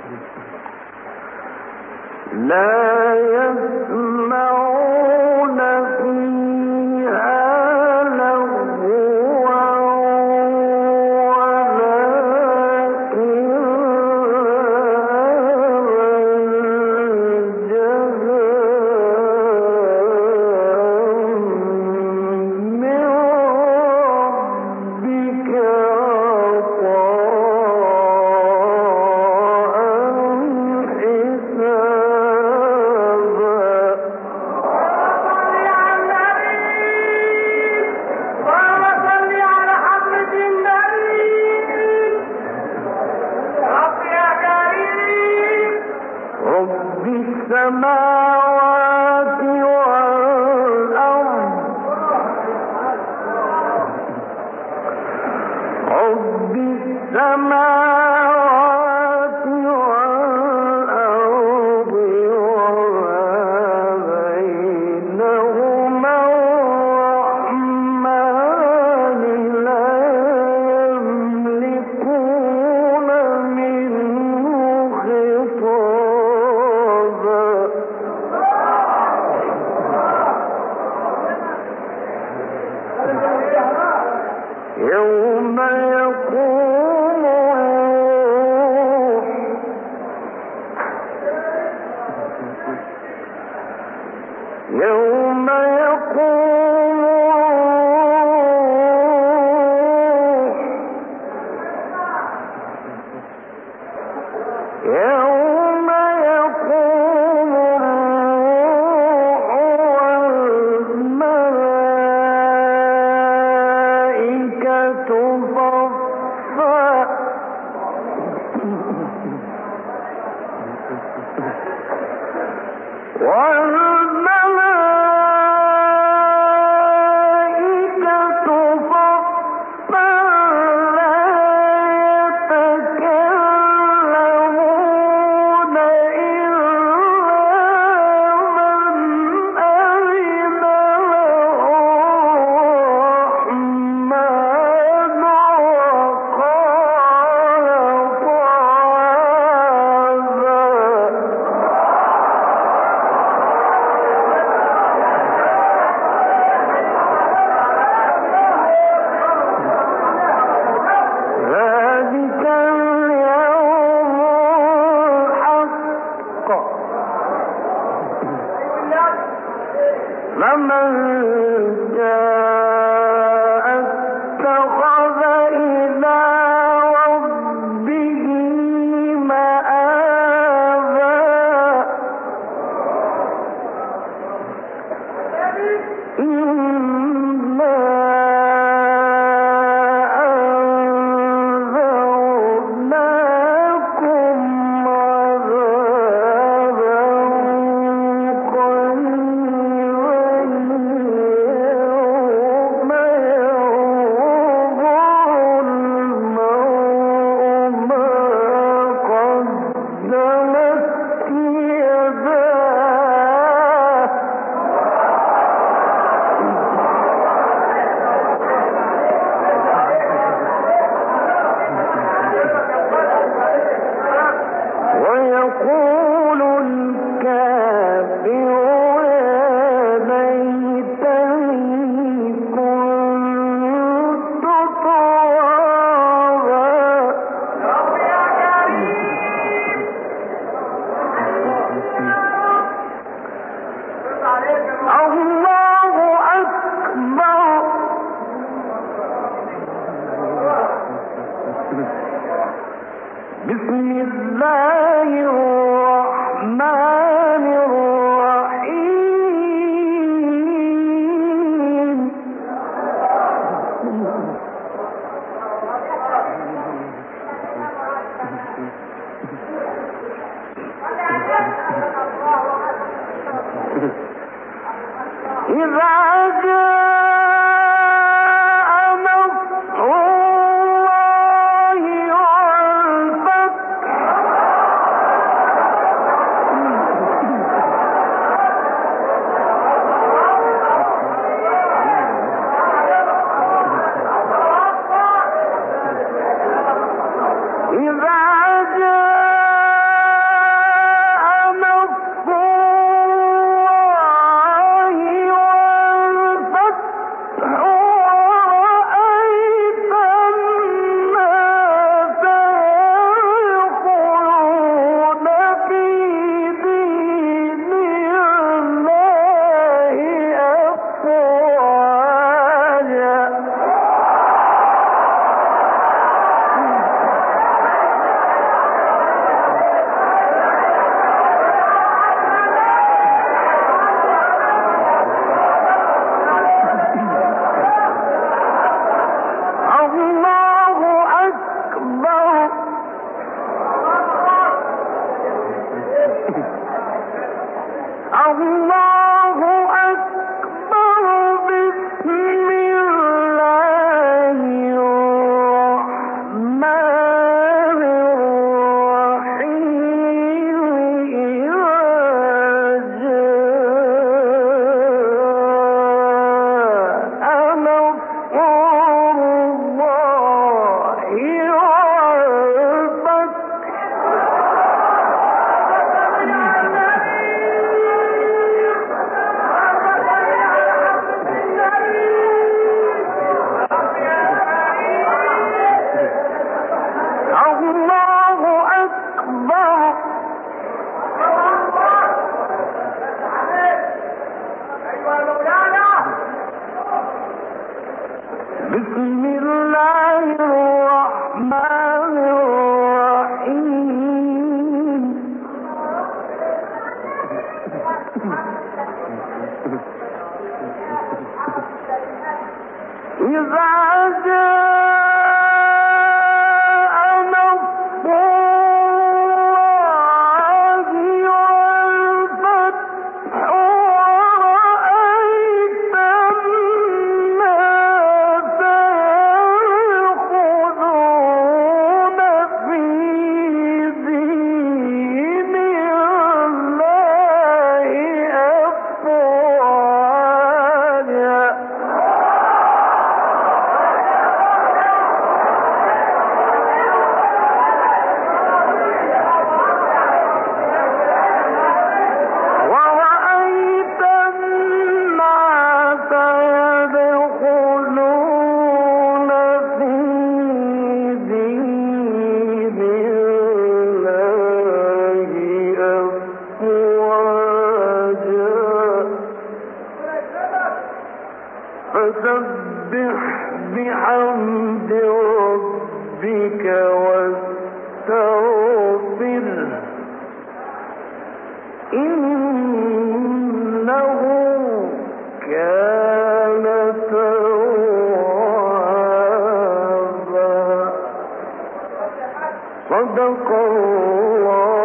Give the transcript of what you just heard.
لا يسمعون فيها لغوا ولا السماوات والأرض رب السماوات والأرض وما بينهما الرحمن لا يملكون منه خطابا يوم يقوم الروح يوم يقوم الروح يوم يقوم الروح والملائكة صفا والملائكة صفا لا يتكلمون إلا من أذن له الرحمن فمن شاء اتخذ إلى ربه مآبا إنا أنذرناكم عذابا ويقول الكافر يا ليتني كنت ترابا الله أكبر بسم الله الرحمن الرحيم إذا جاء نصر الله والفتح إذا جاء الله أكبر بسم الله الرحمن الرحيم إذا جاء نصر الله بسم الله الرحمن الرحيم إذا جاء نصر الله والفتح ورأيت الناس يدخلون في دين الله أفواجا ورأيت الناس يدخلون في دين الله أفواجا فسبح بحمد ربك واستغفره إنه كان توابا صدق الله